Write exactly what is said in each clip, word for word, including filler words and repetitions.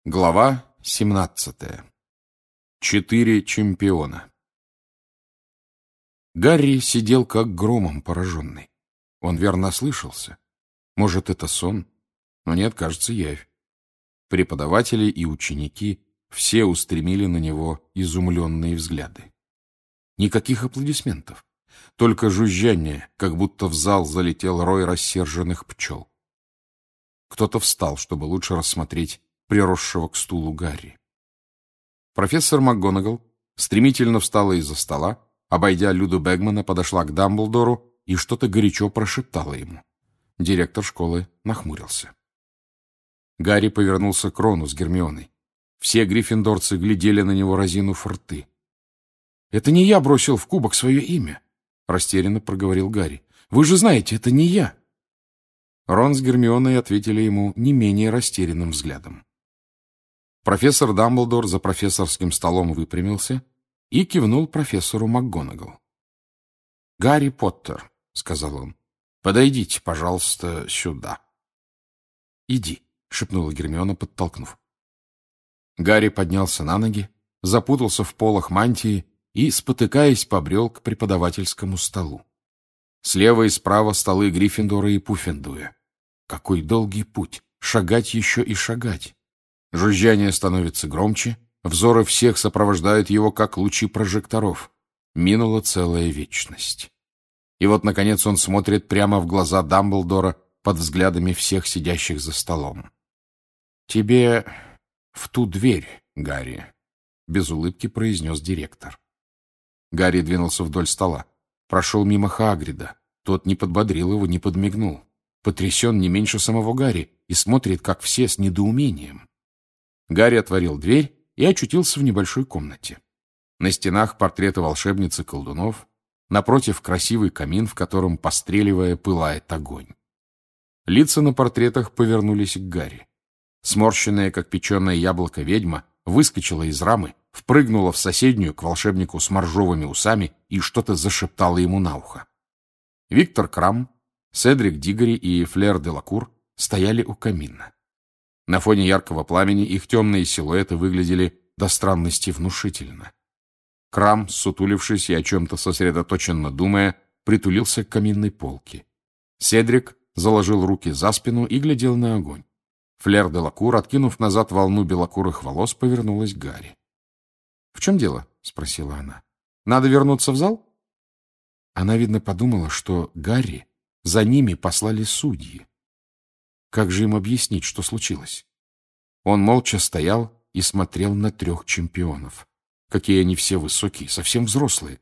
Глава семнадцатая. Четыре чемпиона. Гарри сидел как громом пораженный. Он верно ослышался. Может, это сон? Но нет, кажется, явь. Преподаватели и ученики все устремили на него изумленные взгляды. Никаких аплодисментов. Только жужжание, как будто в зал залетел рой рассерженных пчел. Кто-то встал, чтобы лучше рассмотреть приросшего к стулу Гарри. Профессор МакГонагал стремительно встала из-за стола, обойдя Люду Бэгмана, подошла к Дамблдору и что-то горячо прошептала ему. Директор школы нахмурился. Гарри повернулся к Рону с Гермионой. Все гриффиндорцы глядели на него, разинув рты. «Это не я бросил в кубок свое имя», — растерянно проговорил Гарри. «Вы же знаете, это не я». Рон с Гермионой ответили ему не менее растерянным взглядом. Профессор Дамблдор за профессорским столом выпрямился и кивнул профессору МакГонагал. «Гарри Поттер», — сказал он, — «подойдите, пожалуйста, сюда». «Иди», — шепнула Гермиона, подтолкнув. Гарри поднялся на ноги, запутался в полах мантии и, спотыкаясь, побрел к преподавательскому столу. Слева и справа столы Гриффиндора и Пуффендуя. Какой долгий путь! Шагать еще и шагать! Жужжание становится громче, взоры всех сопровождают его, как лучи прожекторов. Минула целая вечность. И вот, наконец, он смотрит прямо в глаза Дамблдора под взглядами всех сидящих за столом. «Тебе в ту дверь, Гарри», — без улыбки произнес директор. Гарри двинулся вдоль стола. Прошел мимо Хагрида. Тот не подбодрил его, не подмигнул. Потрясен не меньше самого Гарри и смотрит, как все, с недоумением. Гарри отворил дверь и очутился в небольшой комнате. На стенах портреты волшебниц и колдунов, напротив красивый камин, в котором, постреливая, пылает огонь. Лица на портретах повернулись к Гарри. Сморщенная, как печеное яблоко, ведьма выскочила из рамы, впрыгнула в соседнюю к волшебнику с моржовыми усами и что-то зашептала ему на ухо. Виктор Крам, Седрик Дигори и Флер де Лакур стояли у камина. На фоне яркого пламени их темные силуэты выглядели до странности внушительно. Крам, сутулившись и о чем-то сосредоточенно думая, притулился к каминной полке. Седрик заложил руки за спину и глядел на огонь. Флер де Лакур, откинув назад волну белокурых волос, повернулась к Гарри. «В чем дело?» — спросила она. «Надо вернуться в зал?» Она, видно, подумала, что Гарри за ними послали судьи. Как же им объяснить, что случилось? Он молча стоял и смотрел на трех чемпионов. Какие они все высокие, совсем взрослые.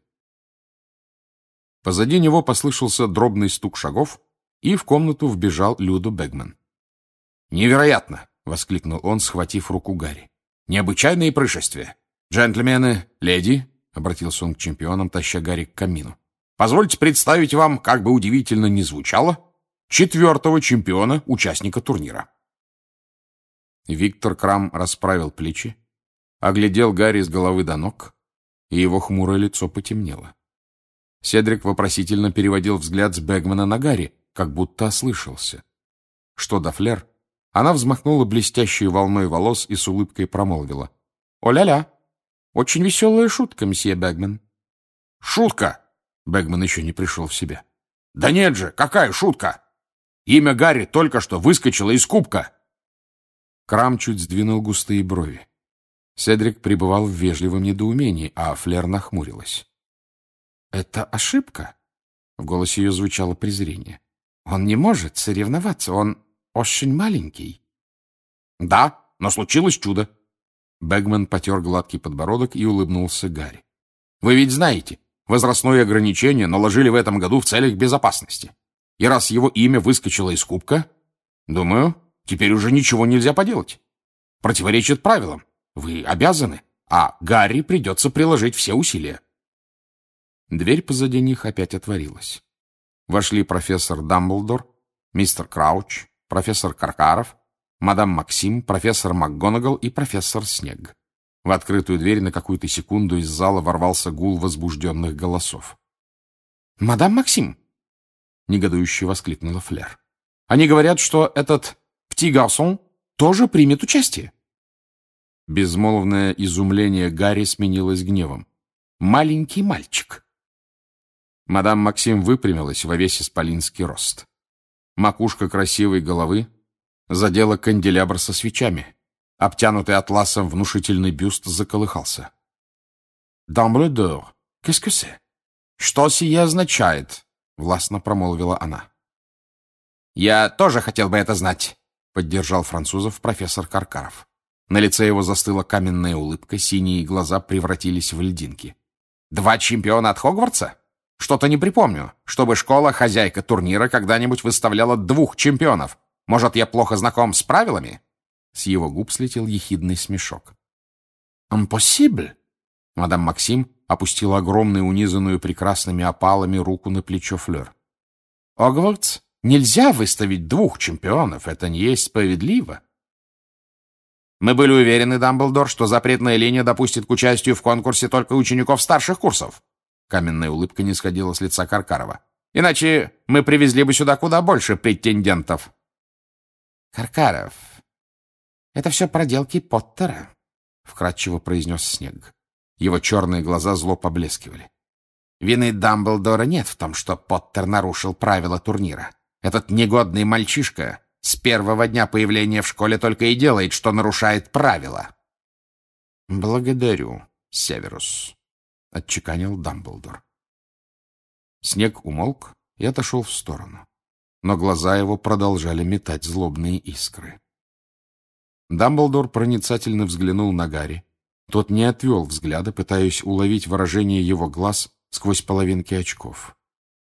Позади него послышался дробный стук шагов, и в комнату вбежал Люду Бэгман. «Невероятно!» — воскликнул он, схватив руку Гарри. «Необычайные происшествия! Джентльмены, леди!» — обратился он к чемпионам, таща Гарри к камину. «Позвольте представить вам, как бы удивительно ни звучало, четвертого чемпиона, участника турнира». Виктор Крам расправил плечи, оглядел Гарри с головы до ног, и его хмурое лицо потемнело. Седрик вопросительно переводил взгляд с Бэгмана на Гарри, как будто ослышался. Что до Флер, она взмахнула блестящей волной волос и с улыбкой промолвила. «О-ля-ля! Очень веселая шутка, месье Бэгман». «Шутка!» Бэгман еще не пришел в себя. «Да нет же, какая шутка! Имя Гарри только что выскочило из кубка!» Крам чуть сдвинул густые брови. Седрик пребывал в вежливом недоумении, а Флер нахмурилась. «Это ошибка?» В голосе ее звучало презрение. «Он не может соревноваться, он очень маленький». «Да, но случилось чудо». Бэгман потер гладкий подбородок и улыбнулся Гарри. «Вы ведь знаете, возрастное ограничение наложили в этом году в целях безопасности. И раз его имя выскочило из кубка, думаю, теперь уже ничего нельзя поделать. Противоречит правилам. Вы обязаны, а Гарри придется приложить все усилия». Дверь позади них опять отворилась. Вошли профессор Дамблдор, мистер Крауч, профессор Каркаров, мадам Максим, профессор МакГонагал и профессор Снегг. В открытую дверь на какую-то секунду из зала ворвался гул возбужденных голосов. «Мадам Максим!» — негодующе воскликнула Флер. «Они говорят, что этот пти гарсон тоже примет участие». Безмолвное изумление Гарри сменилось гневом. «Маленький мальчик!» Мадам Максим выпрямилась во весь исполинский рост. Макушка красивой головы задела канделябр со свечами. Обтянутый атласом внушительный бюст заколыхался. «Дамблдор, qu'est-ce que c'est?» «Что сие означает?» — властно промолвила она. «Я тоже хотел бы это знать», — поддержал французов профессор Каркаров. На лице его застыла каменная улыбка, синие глаза превратились в льдинки. «Два чемпиона от Хогвартса? Что-то не припомню, чтобы школа-хозяйка турнира когда-нибудь выставляла двух чемпионов. Может, я плохо знаком с правилами?» С его губ слетел ехидный смешок. «Impossible!» Мадам Максим опустила огромную, унизанную прекрасными опалами руку на плечо Флёр. «Хогвартс, нельзя выставить двух чемпионов, это не есть справедливо». «Мы были уверены, Дамблдор, что запретная линия допустит к участию в конкурсе только учеников старших курсов». Каменная улыбка не сходила с лица Каркарова. «Иначе мы привезли бы сюда куда больше претендентов». «Каркаров, это все проделки Поттера», — вкратчиво произнес Снегг. Его черные глаза зло поблескивали. «Вины Дамблдора нет в том, что Поттер нарушил правила турнира. Этот негодный мальчишка с первого дня появления в школе только и делает, что нарушает правила». «Благодарю, Северус», — отчеканил Дамблдор. Снегг умолк и отошел в сторону, но глаза его продолжали метать злобные искры. Дамблдор проницательно взглянул на Гарри. Тот не отвел взгляда, пытаясь уловить выражение его глаз сквозь половинки очков.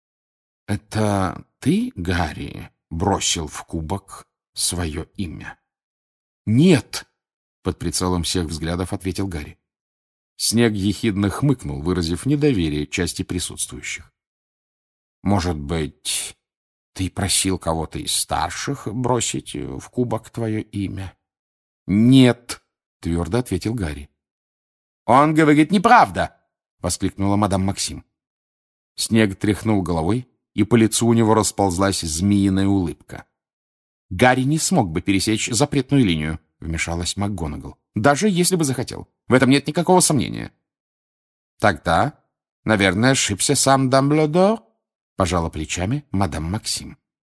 — Это ты, Гарри, бросил в кубок свое имя? — Нет! — под прицелом всех взглядов ответил Гарри. Снегг ехидно хмыкнул, выразив недоверие части присутствующих. — Может быть, ты просил кого-то из старших бросить в кубок твое имя? — Нет! — твердо ответил Гарри. «Он говорит неправда!» — воскликнула мадам Максим. Снегг тряхнул головой, и по лицу у него расползлась змеиная улыбка. «Гарри не смог бы пересечь запретную линию», — вмешалась МакГонагал. «Даже если бы захотел. В этом нет никакого сомнения». «Тогда, наверное, ошибся сам Дамблдор?» — пожала плечами мадам Максим.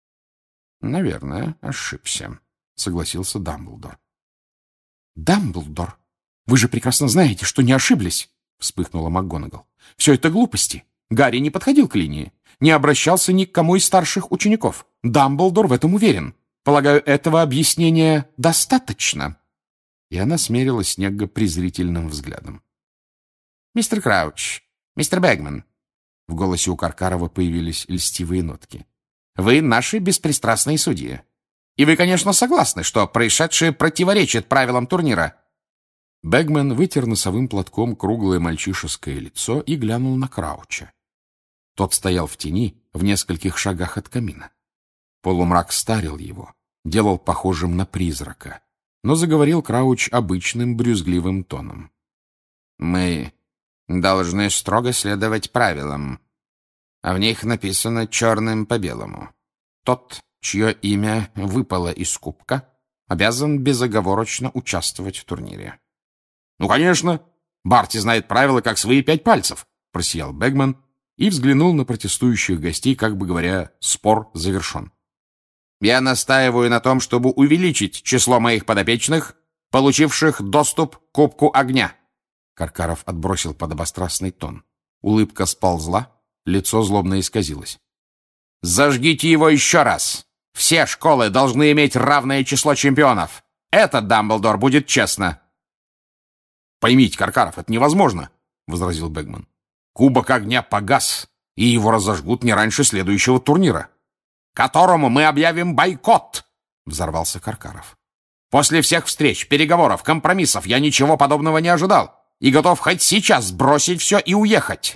«Наверное, ошибся», — согласился Дамблдор. «Дамблдор! Вы же прекрасно знаете, что не ошиблись!» — вспыхнула МакГонагал. «Все это глупости. Гарри не подходил к линии, не обращался ни к кому из старших учеников. Дамблдор в этом уверен. Полагаю, этого объяснения достаточно». И она смерила Снегга презрительным взглядом. «Мистер Крауч, мистер Бэгман», — в голосе у Каркарова появились льстивые нотки, — «вы наши беспристрастные судьи. И вы, конечно, согласны, что происшедшее противоречит правилам турнира». Бэгман вытер носовым платком круглое мальчишеское лицо и глянул на Крауча. Тот стоял в тени в нескольких шагах от камина. Полумрак старил его, делал похожим на призрака, но заговорил Крауч обычным брюзгливым тоном. «Мы должны строго следовать правилам, а в них написано черным по белому. Тот, чье имя выпало из кубка, обязан безоговорочно участвовать в турнире». «Ну, конечно! Барти знает правила, как свои пять пальцев!» — просиял Бэгман и взглянул на протестующих гостей, как бы говоря, спор завершен. «Я настаиваю на том, чтобы увеличить число моих подопечных, получивших доступ к кубку огня!» Каркаров отбросил подобострастный тон. Улыбка сползла, лицо злобно исказилось. «Зажгите его еще раз! Все школы должны иметь равное число чемпионов! Этот Дамблдор будет честно!» «Поймите, Каркаров, это невозможно», — возразил Бэгман. «Кубок огня погас, и его разожгут не раньше следующего турнира». «Которому мы объявим бойкот», — взорвался Каркаров. «После всех встреч, переговоров, компромиссов я ничего подобного не ожидал и готов хоть сейчас бросить все и уехать».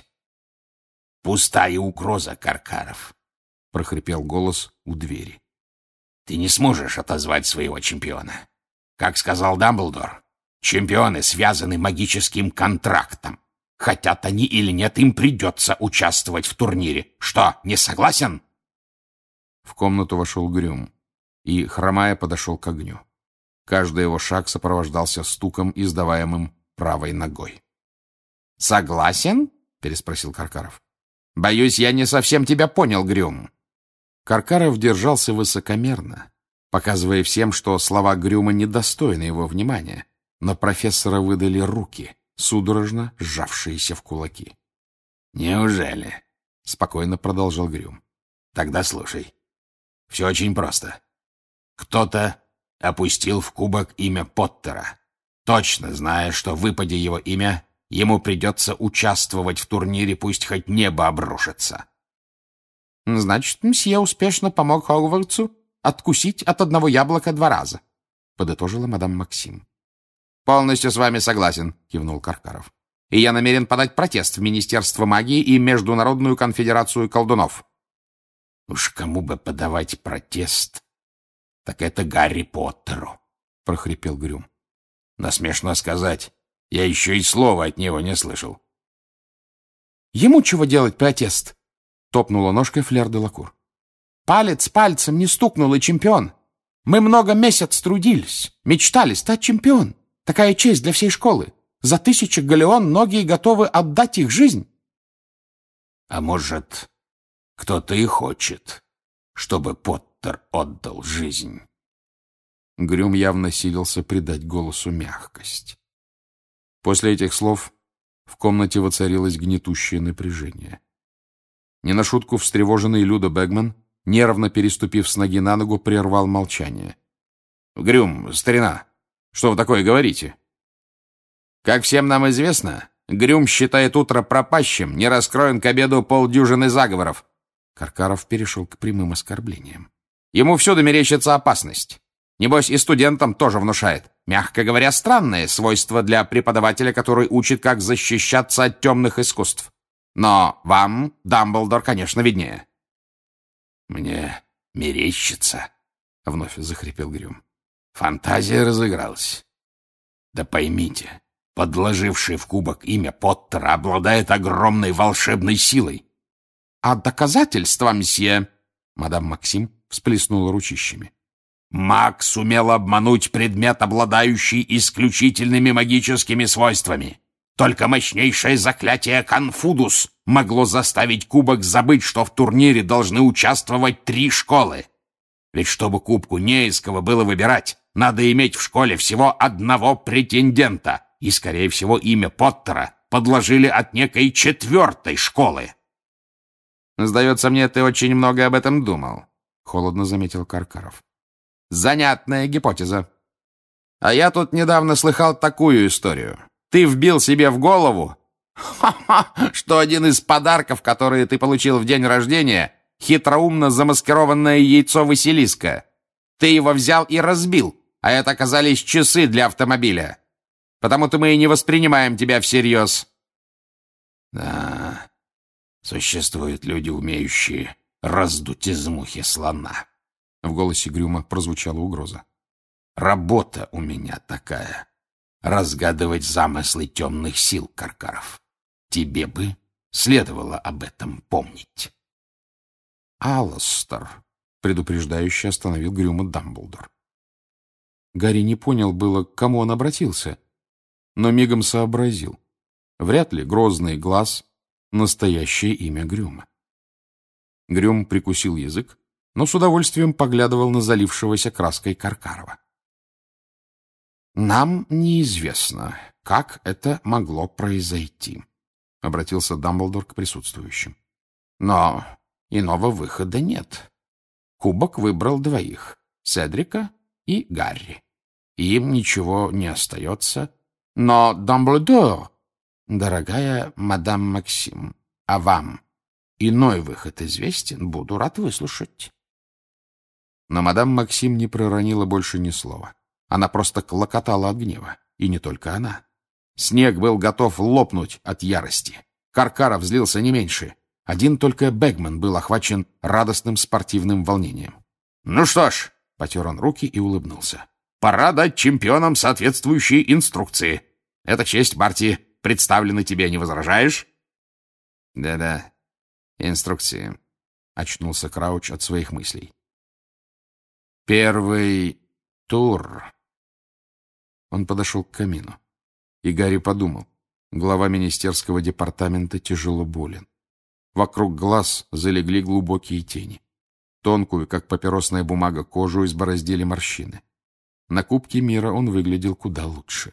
«Пустая угроза, Каркаров», — прохрипел голос у двери. «Ты не сможешь отозвать своего чемпиона. Как сказал Дамблдор, чемпионы связаны магическим контрактом. Хотят они или нет, им придется участвовать в турнире. Что, не согласен?» В комнату вошел Грюм и, хромая, подошел к огню. Каждый его шаг сопровождался стуком, издаваемым правой ногой. «Согласен?» — переспросил Каркаров. «Боюсь, я не совсем тебя понял, Грюм». Каркаров держался высокомерно, показывая всем, что слова Грюма недостойны его внимания, но профессора выдали руки, судорожно сжавшиеся в кулаки. «Неужели?» — спокойно продолжал Грюм. «Тогда слушай. Все очень просто. Кто-то опустил в кубок имя Поттера, точно зная, что, выпадя его имя, ему придется участвовать в турнире, пусть хоть небо обрушится». «Значит, мсье успешно помог Хогвартсу откусить от одного яблока два раза», — подытожила мадам Максим. «Полностью с вами согласен», — кивнул Каркаров. «И я намерен подать протест в Министерство магии и Международную конфедерацию колдунов». «Уж кому бы подавать протест, так это Гарри Поттеру», — прохрипел Грюм. «Но смешно сказать, я еще и слова от него не слышал». «Ему чего делать протест?» — топнула ножкой Флер де Лакур. «Палец пальцем не стукнул, и чемпион. Мы много месяц трудились, мечтали стать чемпион. Такая честь для всей школы. За тысячи галеон многие готовы отдать их жизнь». «А может, кто-то и хочет, чтобы Поттер отдал жизнь?» Грюм явно силился придать голосу мягкость. После этих слов в комнате воцарилось гнетущее напряжение. Не на шутку встревоженный Люда Бэгман, нервно переступив с ноги на ногу, прервал молчание. «Грюм, старина, что вы такое говорите?» «Как всем нам известно, Грюм считает утро пропащим, не раскроен к обеду полдюжины заговоров». Каркаров перешел к прямым оскорблениям. «Ему всюду мерещится опасность. Небось, и студентам тоже внушает. Мягко говоря, странное свойство для преподавателя, который учит, как защищаться от темных искусств. Но вам, Дамблдор, конечно, виднее». «Мне мерещится», — вновь захрипел Грюм. «Фантазия разыгралась. Да поймите, подложивший в кубок имя Поттера обладает огромной волшебной силой». «А доказательства, мсье?» Мадам Максим всплеснула ручищами. «Маг сумел обмануть предмет, обладающий исключительными магическими свойствами. Только мощнейшее заклятие Конфудус могло заставить кубок забыть, что в турнире должны участвовать три школы. Ведь чтобы кубку не из кого было выбирать, надо иметь в школе всего одного претендента, и, скорее всего, имя Поттера подложили от некой четвертой школы». «Сдается мне, ты очень много об этом думал», — холодно заметил Каркаров. «Занятная гипотеза. А я тут недавно слыхал такую историю. Ты вбил себе в голову, ха-ха, что один из подарков, которые ты получил в день рождения, хитроумно замаскированное яйцо Василиска. Ты его взял и разбил, а это оказались часы для автомобиля. Потому-то мы и не воспринимаем тебя всерьез». «Да, существуют люди, умеющие раздуть из мухи слона». В голосе Грюма прозвучала угроза. «Работа у меня такая. Разгадывать замыслы темных сил, Каркаров. Тебе бы следовало об этом помнить». «Алластер», — предупреждающе остановил Грюма Дамблдор. Гарри не понял было, к кому он обратился, но мигом сообразил. Вряд ли грозный глаз — настоящее имя Грюма. Грюм прикусил язык, но с удовольствием поглядывал на залившегося краской Каркарова. «Нам неизвестно, как это могло произойти», — обратился Дамблдор к присутствующим. «Но иного выхода нет. Кубок выбрал двоих — Седрика и Гарри. Им ничего не остается. Но, Дамблдор, дорогая мадам Максим, а вам иной выход известен, буду рад выслушать». Но мадам Максим не проронила больше ни слова. Она просто клокотала от гнева. И не только она. Снег был готов лопнуть от ярости. Каркаров злился не меньше. Один только Бэгман был охвачен радостным спортивным волнением. «Ну что ж», — потер он руки и улыбнулся, — «пора дать чемпионам соответствующие инструкции. Эта честь партии представлена тебе, не возражаешь?» «Да-да, инструкции», — очнулся Крауч от своих мыслей. «Первый тур Он подошел к камину. И Гарри подумал, глава министерского департамента тяжело болен. Вокруг глаз залегли глубокие тени. Тонкую, как папиросная бумага, кожу избороздили морщины. На Кубке мира он выглядел куда лучше.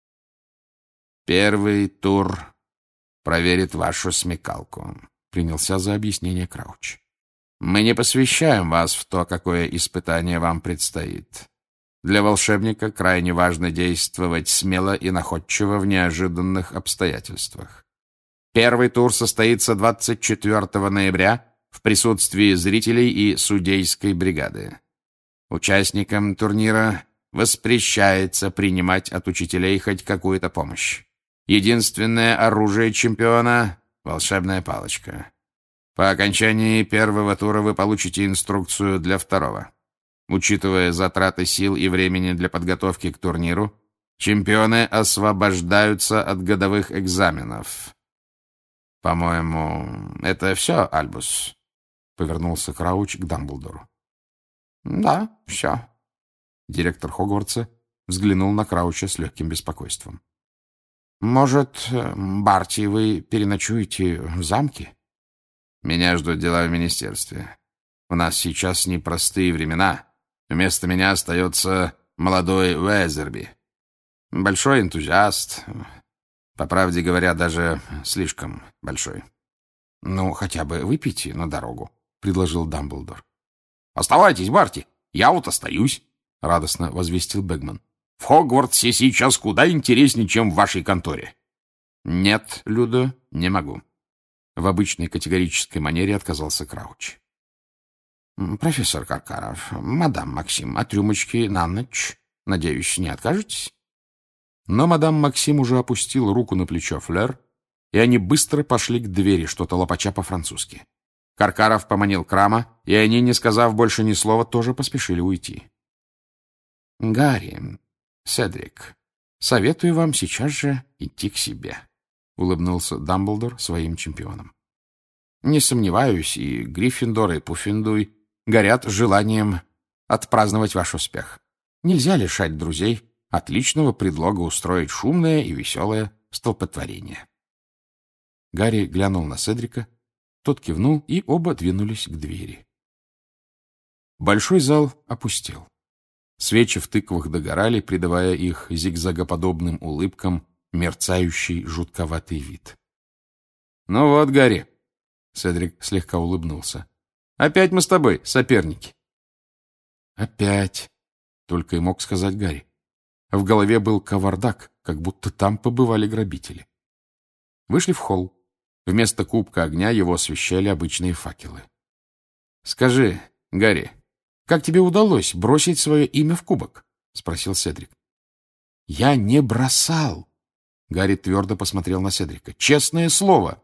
«Первый тур проверит вашу смекалку», — принялся за объяснение Крауч. «Мы не посвящаем вас в то, какое испытание вам предстоит. Для волшебника крайне важно действовать смело и находчиво в неожиданных обстоятельствах. Первый тур состоится двадцать четвёртого ноября в присутствии зрителей и судейской бригады. Участникам турнира воспрещается принимать от учителей хоть какую-то помощь. Единственное оружие чемпиона — волшебная палочка. По окончании первого тура вы получите инструкцию для второго. Учитывая затраты сил и времени для подготовки к турниру, чемпионы освобождаются от годовых экзаменов. По-моему, это все, Альбус?» — повернулся Крауч к Дамблдору. «Да, все». Директор Хогвартса взглянул на Крауча с легким беспокойством. «Может, Барти, вы переночуете в замке?» «Меня ждут дела в министерстве. У нас сейчас непростые времена. Вместо меня остается молодой Уэзерби. Большой энтузиаст. По правде говоря, даже слишком большой». «Ну, хотя бы выпейте на дорогу», — предложил Дамблдор. «Оставайтесь, Барти, я вот остаюсь», — радостно возвестил Бэгман. «В Хогвартсе сейчас куда интереснее, чем в вашей конторе». «Нет, Людо, не могу». В обычной категорической манере отказался Крауч. «Профессор Каркаров, мадам Максим, от рюмочки на ночь, надеюсь, не откажетесь?» Но мадам Максим уже опустила руку на плечо Флёр, и они быстро пошли к двери, что-то лопача по-французски. Каркаров поманил Крама, и они, не сказав больше ни слова, тоже поспешили уйти. «Гарри, Седрик, советую вам сейчас же идти к себе», — улыбнулся Дамблдор своим чемпионам. «Не сомневаюсь, и Гриффиндор, и Пуффендуй горят желанием отпраздновать ваш успех. Нельзя лишать друзей отличного предлога устроить шумное и веселое столпотворение». Гарри глянул на Седрика, тот кивнул, и оба двинулись к двери. Большой зал опустел. Свечи в тыквах догорали, придавая их зигзагоподобным улыбкам мерцающий жутковатый вид. «Ну вот, Гарри», — Седрик слегка улыбнулся, — «опять мы с тобой соперники». «Опять», — только и мог сказать Гарри. В голове был кавардак, как будто там побывали грабители. Вышли в холл. Вместо кубка огня его освещали обычные факелы. «Скажи, Гарри, как тебе удалось бросить свое имя в кубок?» — спросил Седрик. «Я не бросал!» — Гарри твердо посмотрел на Седрика. «Честное слово!»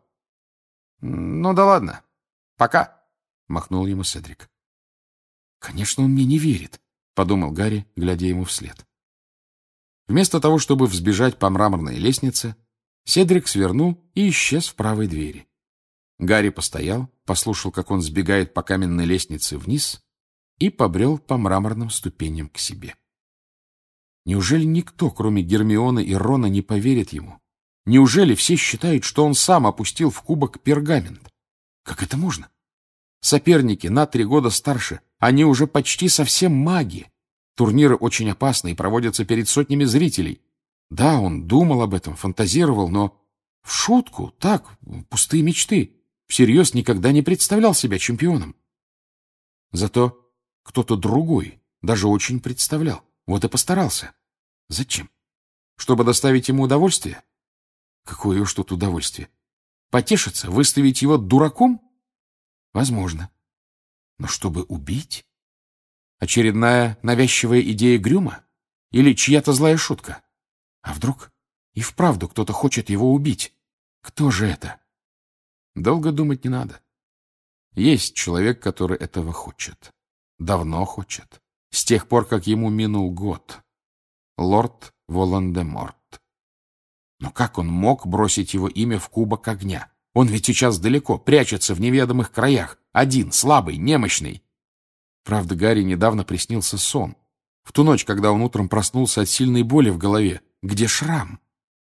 «Ну да ладно. Пока!» — махнул ему Седрик. «Конечно, он мне не верит», — подумал Гарри, глядя ему вслед. Вместо того, чтобы взбежать по мраморной лестнице, Седрик свернул и исчез в правой двери. Гарри постоял, послушал, как он сбегает по каменной лестнице вниз, и побрел по мраморным ступеням к себе. Неужели никто, кроме Гермионы и Рона, не поверит ему? Неужели все считают, что он сам опустил в кубок пергамент? Как это можно? Соперники на три года старше, они уже почти совсем маги. Турниры очень опасны и проводятся перед сотнями зрителей. Да, он думал об этом, фантазировал, но в шутку, так, пустые мечты. Всерьез никогда не представлял себя чемпионом. Зато кто-то другой даже очень представлял. Вот и постарался. Зачем? Чтобы доставить ему удовольствие? Какое уж тут удовольствие. Потешиться, выставить его дураком? Возможно. Но чтобы убить? Очередная навязчивая идея Грюма? Или чья-то злая шутка? А вдруг и вправду кто-то хочет его убить? Кто же это? Долго думать не надо. Есть человек, который этого хочет. Давно хочет. С тех пор, как ему минул год. Лорд Волан-де-Морт. Но как он мог бросить его имя в кубок огня? Он ведь сейчас далеко, прячется в неведомых краях. Один, слабый, немощный. Правда, Гарри недавно приснился сон. В ту ночь, когда он утром проснулся от сильной боли в голове. Где шрам?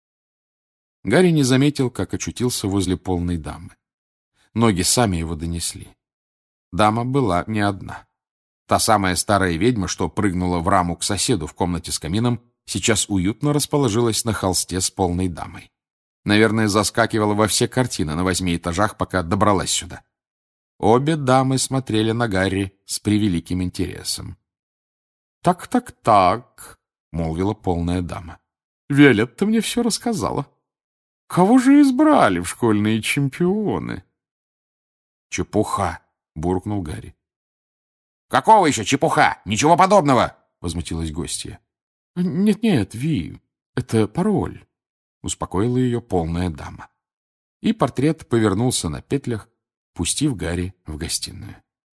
Гарри не заметил, как очутился возле полной дамы. Ноги сами его донесли. Дама была не одна. Та самая старая ведьма, что прыгнула в раму к соседу в комнате с камином, сейчас уютно расположилась на холсте с полной дамой. Наверное, заскакивала во все картины на восьми этажах, пока добралась сюда. Обе дамы смотрели на Гарри с превеликим интересом. «Так, так, так», — молвила полная дама. «Виолетта мне все рассказала. Кого же избрали в школьные чемпионы?» «Чепуха», — буркнул Гарри. «Какого еще чепуха? Ничего подобного!» — возмутилась гостья. «Нет-нет, Ви, это пароль», — успокоила ее полная дама. И портрет повернулся на петлях, пустив Гарри в гостиную.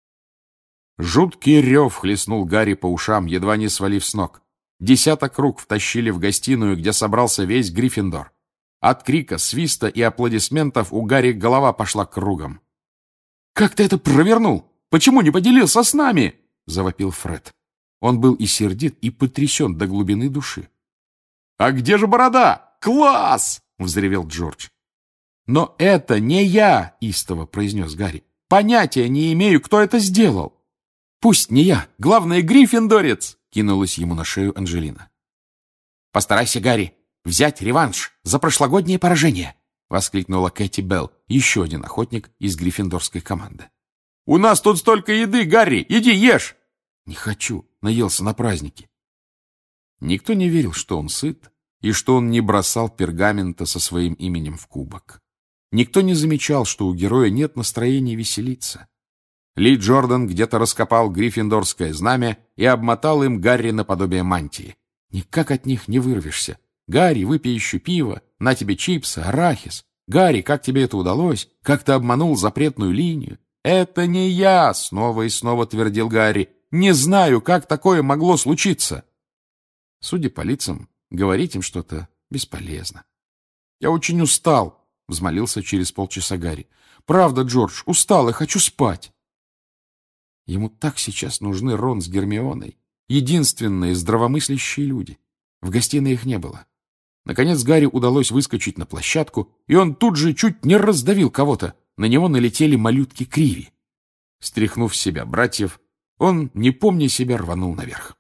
Жуткий рев хлестнул Гарри по ушам, едва не свалив с ног. Десяток рук втащили в гостиную, где собрался весь Гриффиндор. От крика, свиста и аплодисментов у Гарри голова пошла кругом. «Как ты это провернул? Почему не поделился с нами?» — завопил Фред. Он был и сердит, и потрясен до глубины души. «А где же борода? Класс!» — взревел Джордж. «Но это не я!» — истово произнес Гарри. «Понятия не имею, кто это сделал!» «Пусть не я! Главное, гриффиндорец!» — кинулась ему на шею Анжелина. «Постарайся, Гарри, взять реванш за прошлогоднее поражение!» — воскликнула Кэти Белл, еще один охотник из гриффиндорской команды. «У нас тут столько еды, Гарри! Иди ешь!» «Не хочу, наелся на празднике». Никто не верил, что он сыт, и что он не бросал пергамента со своим именем в кубок. Никто не замечал, что у героя нет настроения веселиться. Ли Джордан где-то раскопал гриффиндорское знамя и обмотал им Гарри наподобие мантии. Никак от них не вырвешься. «Гарри, выпей еще пиво, на тебе чипсы, арахис. Гарри, как тебе это удалось? Как ты обманул запретную линию?» «Это не я!» — снова и снова твердил Гарри. «Не знаю, как такое могло случиться!» Судя по лицам, говорить им что-то бесполезно. «Я очень устал!» — взмолился через полчаса Гарри. «Правда, Джордж, устал и хочу спать!» Ему так сейчас нужны Рон с Гермионой, единственные здравомыслящие люди. В гостиной их не было. Наконец Гарри удалось выскочить на площадку, и он тут же чуть не раздавил кого-то. На него налетели малютки Криви. Стряхнув с себя братьев, он, не помня себя, рванул наверх.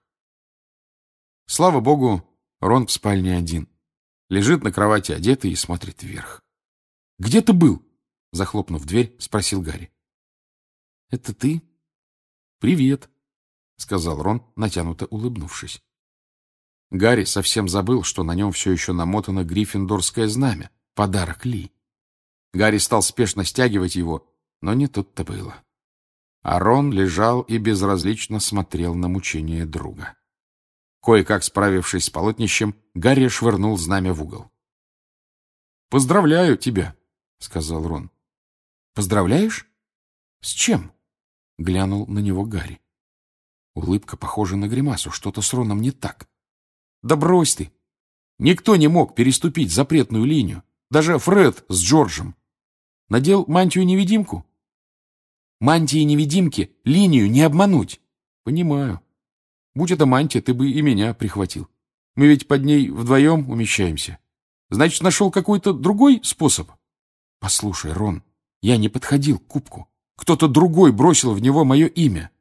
Слава богу, Рон в спальне один. Лежит на кровати одетый и смотрит вверх. «Где ты был?» — захлопнув дверь, спросил Гарри. «Это ты?» «Привет», — сказал Рон, натянуто улыбнувшись. Гарри совсем забыл, что на нем все еще намотано гриффиндорское знамя, подарок Ли. Гарри стал спешно стягивать его, но не тут-то было. А Рон лежал и безразлично смотрел на мучения друга. Кое-как справившись с полотнищем, Гарри швырнул знамя в угол. «Поздравляю тебя», — сказал Рон. «Поздравляешь? С чем?» — глянул на него Гарри. Улыбка похожа на гримасу, что-то с Роном не так. «Да брось ты! Никто не мог переступить запретную линию, даже Фред с Джорджем. Надел мантию-невидимку? Мантии-невидимки линию не обмануть. Понимаю. Будь это мантия, ты бы и меня прихватил. Мы ведь под ней вдвоем умещаемся. Значит, нашел какой-то другой способ? Послушай, Рон, я не подходил к кубку. Кто-то другой бросил в него мое имя».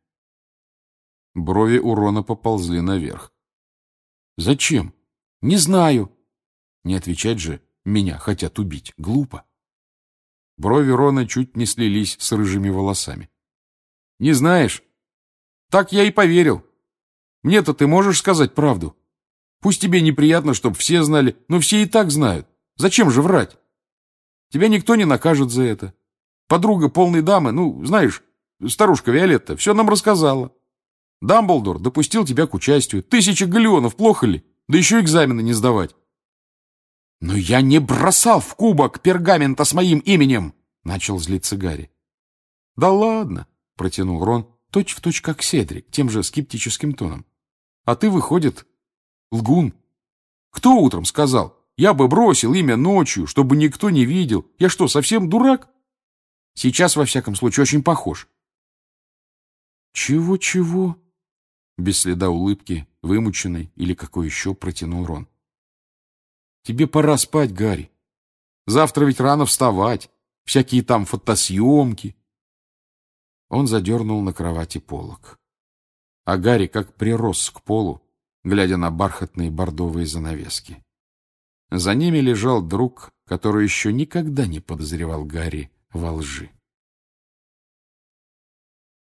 Брови у Рона поползли наверх. «Зачем? Не знаю». Не отвечать же, меня хотят убить. Глупо. Брови Рона чуть не слились с рыжими волосами. «Не знаешь? Так я и поверил. Мне-то ты можешь сказать правду? Пусть тебе неприятно, чтобы все знали, но все и так знают. Зачем же врать? Тебя никто не накажет за это. Подруга полной дамы, ну, знаешь, старушка Виолетта, все нам рассказала. Дамблдор допустил тебя к участию. Тысяча галеонов, плохо ли? Да еще экзамены не сдавать». «Но я не бросал в кубок пергамента с моим именем!» — начал злиться Гарри. «Да ладно!» — протянул Рон, точь-в-точь как Седрик, тем же скептическим тоном. «А ты, выходит, лгун. Кто утром сказал? Я бы бросил имя ночью, чтобы никто не видел. Я что, совсем дурак? Сейчас, во всяком случае, очень похож». «Чего-чего?» — без следа улыбки вымученной или какой еще, протянул Рон. Тебе пора спать, Гарри. Завтра ведь рано вставать. Всякие там фотосъемки. Он задернул на кровати полог. А Гарри как прирос к полу, глядя на бархатные бордовые занавески. За ними лежал друг, который еще никогда не подозревал Гарри во лжи.